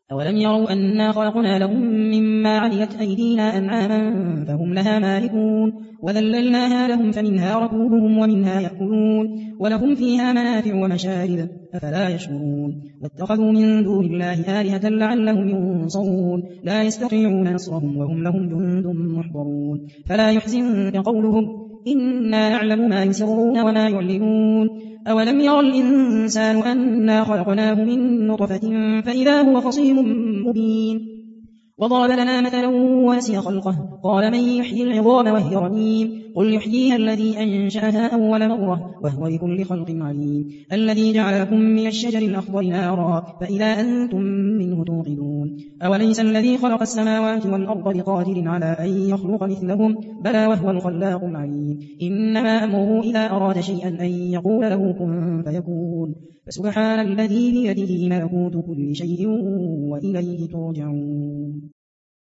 أولم يروا أنا خلقنا لهم مما عملت أيدينا أنعاما فهم لها مالكون وذللناها لهم فمنها ركوبهم ومنها يأكلون ولهم فيها منافع ومشارب أفلا يشكرون واتخذوا من دون الله آلهة لعلهم ينصرون لا يستطيعون نصرهم وهم لهم جند محضرون فلا يحزنك قولهم إنا نعلم ما يسرون وما يعلنون أولم ير الإنسان أنا خلقناه من نطفة فإذا هو خصيم مبين وضرب لنا مثلا ونسي خلقه قال من يحيي العظام وهي رميم قل يحييها الذي أنشأها أول مرة وهو بكل خلق عليم الذي جعل لكم من الشجر الأخضر نارا فإذا أنتم منه توقدون أوليس الذي خلق السماوات والأرض بقادر على أن يخلق مثلهم بلى وهو الخلاق العليم إنما أمره إذا أراد شيئا أن يقول له كن فيكون فسبحان الذي بيده ملكوت كل شيء وإليه ترجعون